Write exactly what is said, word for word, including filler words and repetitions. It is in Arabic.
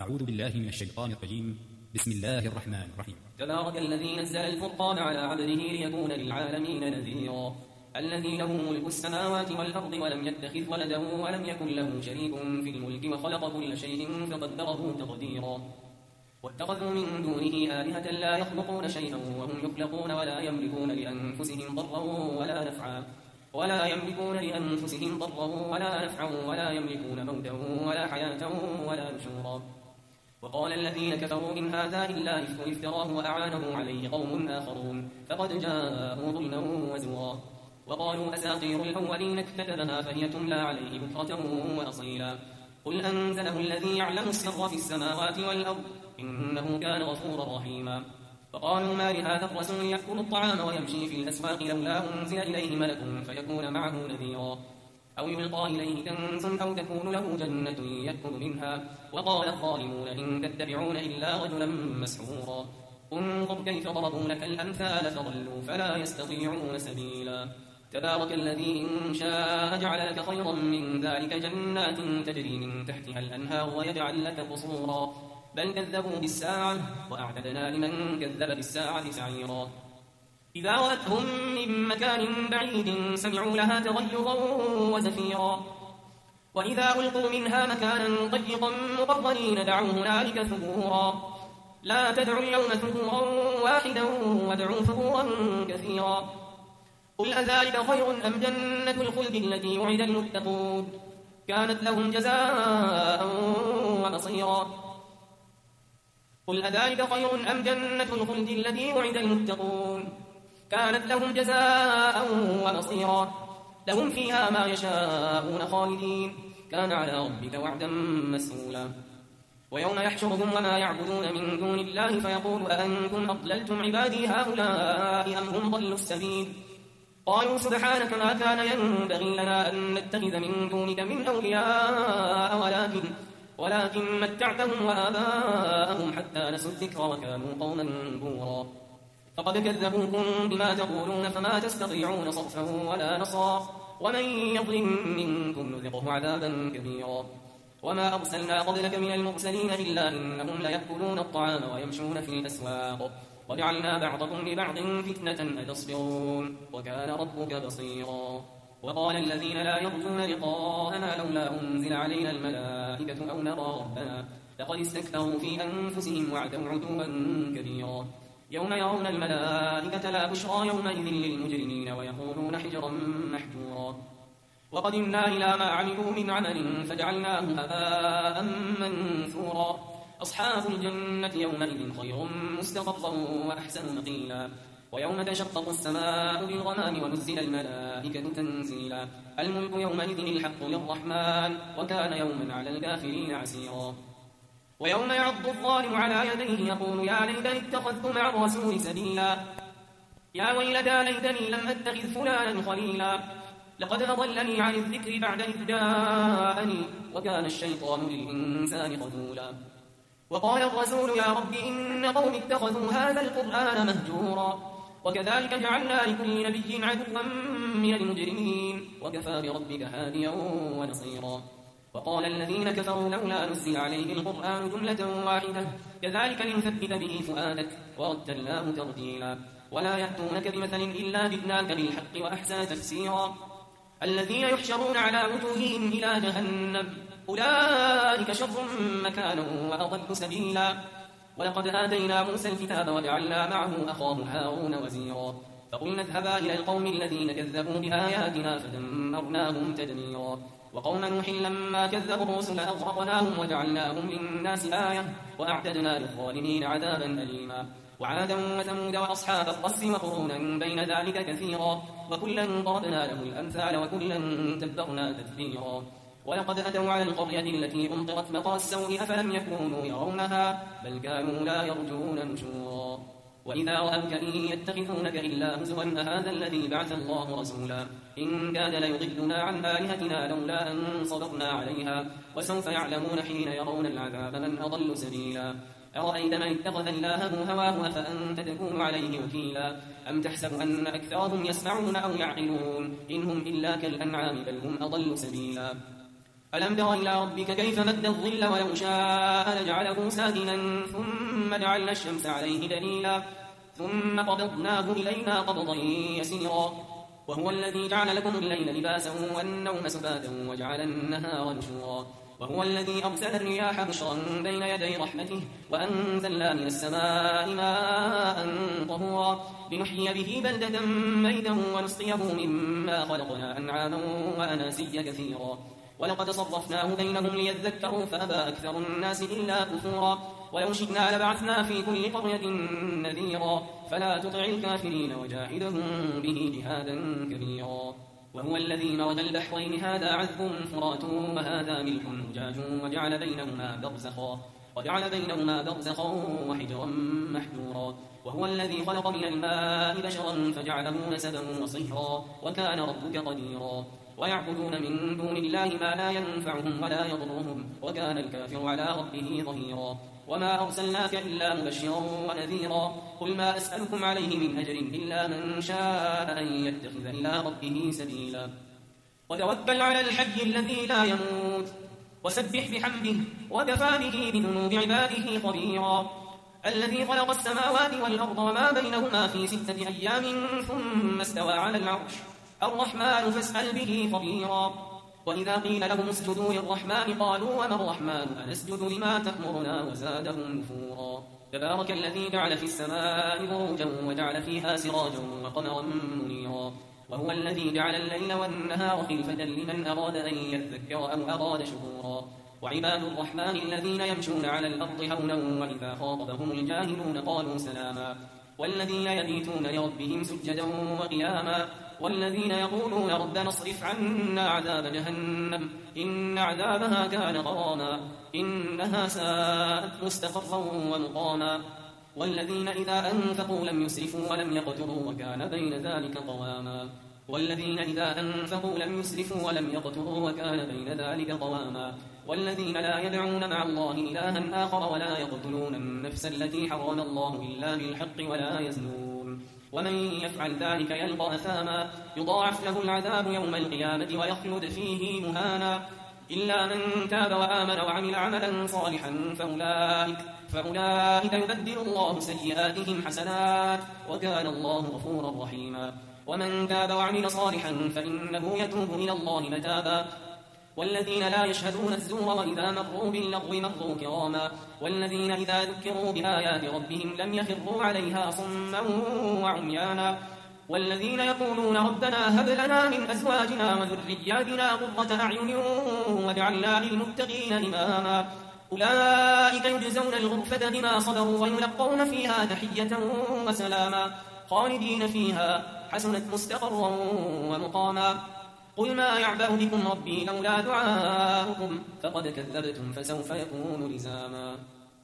أعوذ بالله من الشيطان الرجيم. بسم الله الرحمن الرحيم. تبارك الذي نزل الفرقان على عبده ليكون للعالمين نذيرا الذي له ملك السماوات والأرض ولم يتخذ ولدا ولم يكن له شريك في الملك وخلق كل شيء فقدره تقديرا واتخذوا من دونه آلهة لا يخلقون شيئا وهم يخلقون ولا يملكون لأنفسهم ضرا ولا نفعا ولا يملكون لأنفسهم ضرا ولا نفعا ولا يملكون موتا ولا حياة ولا نشورا. وقال الذين كفروا إن هذا إلا إفك افتراه وأعانه عليه قوم آخرون فقد جاءوا ظلما وزورا. وقالوا أساطير الأولين اكتتبها فهي تملى عليه بكرة وأصيلا قل أنزله الذي يعلم السر في السماوات والأرض إنه كان غفورا رحيما. فقالوا ما لهذا الرسول يأكل الطعام ويمشي في الأسواق لولا أنزل إليه ملك فيكون معه نذيرا أو يلقى إليه كنز أو تكون له جنة يأكل منها. وقال الظالمون إن تتبعون إلا رجلا مسحورا انظر كيف ضربوا لك الأمثال فضلوا فلا يستطيعون سبيلا. تبارك الذي إن شاء جعل لك خيرا من ذلك جنات تجري من تحتها الأنهار ويجعل لك قصورا بل كذبوا بالساعة وأعتدنا لمن كذب بالساعة سعيرا. إذا رأتهم من مكان بعيد سمعوا لها تغيظا وزفيرا وإذا ألقوا منها مكانا ضيقا مقرنين دعوا هنالك ثبورا لا تدعوا اليوم ثبورا واحدا وادعوا ثبورا كثيرا. قل أذلك خير أم جنة الخلد التي وعد المتقون كانت لهم جزاء ومصيرا. قل أذلك خير أم جنة الخلد التي وعد المتقون كانت لهم جزاء ومصيرا لهم فيها ما يشاءون خالدين كان على ربك وعدا مسئولا. ويوم يحشرهم وما يعبدون من دون الله فيقول أأنتم أضللتم عبادي هؤلاء أم هم ضلوا السبيل قالوا سبحانك ما كان ينبغي لنا أن نتخذ من دونك من أولياء ولكن ولكن متعتهم وآباءهم حتى نسوا الذكر وكانوا قوما بورا. فقد كذبوكم بما تقولون فما تستطيعون صرفا ولا نصرا ومن يظلم منكم نذقه عذابا كبيرا. وما أرسلنا قبلك من المرسلين إلا إنهم ليأكلون الطعام ويمشون في الأسواق وجعلنا بعضكم لبعض فتنة أتصبرون وكان ربك بصيرا. وقال الذين لا يرجون لقاءنا لولا أنزل علينا الملائكة أو نرى ربنا لقد استكبروا في أنفسهم وعتوا عتوا كبيرا. يوم يرون الملائكة لا بشرى يومئذ للمجرمين ويقولون حجرا محجورا. وقدمنا إلى ما عملوا من عمل فجعلناه هباء منثورا. أصحاب الجنة يومئذ خير مستقرا وأحسن مقيلا. ويوم تشقق السماء بالغمام ونزل الملائكة تنزيلا. الملك يومئذ الحق للرحمن وكان يوما على الكافرين عسيرا. ويوم يعض الظالم على يديه يقول يا ليتني اتخذت مع الرسول سبيلا يا ويلتى ليتني لم أتخذ فلانا خليلا لقد أضلني عن الذكر بعد إذ جاءني وكان الشيطان للإنسان خذولا. وقال الرسول يا رب إن قوم اتخذوا هذا القرآن مهجورا وكذلك جعلنا لكل نبي عدوا من المجرمين وكفى بربك هاديا ونصيرا. وقال الذين كفروا لولا نزل عليه القرآن جملة واحدة كذلك لنثبت به فؤادك ورتلناه ترتيلا. ولا يأتونك بمثل إلا جئناك بالحق وأحسن تفسيرا. الذين يحشرون على وجوههم إلى جهنم أولئك شر مكانا وأضل سبيلا. ولقد آتينا موسى الكتاب وجعلنا معه أخاه هارون وزيرا فقلنا اذهبا إلى القوم الذين كذبوا بآياتنا فدمرناهم تدميرا. وقوم نوح لما كذبوا الرسل أغرقناهم وجعلناهم للناس آية وأعتدنا للظالمين عذابا أليما. وعادا وثمود وأصحاب الرس وقرونا بين ذلك كثيرا وكلا ضربنا له الأمثال وكلا تبرنا تتبيرا. ولقد أتوا على القرية التي أمطرت مطر السوء أفلم يكونوا يرونها بل كانوا لا يرجون نشورا. وإذا رأوك إن يتخذونك إلا هزوا أهذا الذي بعث الله رسولا إن كاد ليضلنا عن آلهتنا لولا أن صبرنا عليها وسوف يعلمون حين يرون العذاب من أضل سبيلا. أرأيت من اتخذ إلهه هواه أفأنت تكون عليه وكيلا أم تحسب أن أكثرهم يسمعون أو يعقلون إن هم إلا كالأنعام بل هم أضل سبيلا. ألم تر إلى ربك كيف مد الظل ولو شاء لجعله ساكنا ثم جعلنا الشمس عليه دليلا ثم قبضناه إلينا قبضا يسيرا وهو الذي جعل لكم الليل لباسا والنوم سباتا وجعل النهار نشورا وهو الذي أرسل الرياح بشرا بين يدي رحمته وأنزلنا من السماء ماء طهورا لنحيي به بلدة ميتا ونسقيه مما خلقنا أنعاما وأناسيا كثيرا ولقد صرفناه بينهم ليذكروا فأبى أكثر الناس إلا كفورا ولو شئنا لبعثنا في كل قرية نذيرا فلا تطع الكافرين وجاهدهم به جهادا كبيرا وهو الذي مرج البحرين هذا عذب فرات وهذا ملح أجاج وجعل بينهما برزخا وجعل بينهما برزخا وحجرا محجورا وهو الذي خلق من الماء بشرا فجعله نسبا وصهرا وكان ربك قديرا ويعبدون من دون الله ما لا ينفعهم ولا يضرهم وكان الكافر على ربه ظهيرا وما أرسلناك إلا مبشرا ونذيرا قل ما أسألكم عليه من أجر إلا من شاء أن يتخذ إلى ربه سبيلا وتوكل على الحي الذي لا يموت وسبح بحمده وكفى به بذنوب عباده خبيرا الذي خلق السماوات والأرض وما بينهما في ستة أيام ثم استوى على العرش الرحمن فاسأل به خبيرا وإذا قيل لهم اسجدوا للرحمن قالوا وما الرحمن أنسجد لما تأمرنا وزادهم نفورا تبارك الذي جعل في السماء بروجا وجعل فيها سراجا وقمرا منيرا وهو الذي جعل الليل والنهار خلفة لمن أراد أن يذكر أو أراد شكورا وعباد الرحمن الذين يمشون على الأرض هونا وإذا خاطبهم الجاهلون قالوا سلاما والذين يبيتون لربهم سجدا وقياما والذين يقولون ربنا اصرف عنا عذاب جهنم إن عذابها كان غراما إنها ساءت مستقرا ومقاما والذين إذا أنفقوا لم يسرفوا ولم يقتروا وكان بين ذلك قواما والذين إذا أنفقوا لم يسرفوا ولم يقتروا وكان بين ذلك قواما والذين لا يدعون مع الله إلها آخر ولا يقتلون النفس التي حرم الله إلا بالحق ولا يزنون ومن يفعل ذلك يلقى أثاما يضاعف له العذاب يوم القيامة ويخلد فيه مهانا إلا من تاب وآمن وعمل عملا صالحا فأولئك, فأولئك يبدل الله سيئاتهم حسنات وكان الله غفورا رحيما ومن تاب وعمل صالحا فإنه يتوب إلى الله متابا والذين لا يشهدون الزور وإذا مروا باللغو مروا كراما والذين إذا ذكروا بآيات ربهم لم يخروا عليها صما وعميانا والذين يقولون ربنا هب لنا من أزواجنا وذرياتنا قرة أعين واجعلنا للمتقين إماما أولئك يجزون الغرفة بما صبروا ويلقون فيها تحية وسلاما خالدين فيها حسنت مستقرا ومقاما قل ما يعبأ بكم ربي لولا دعاؤكم فقد كذبتم فسوف يكون لزاما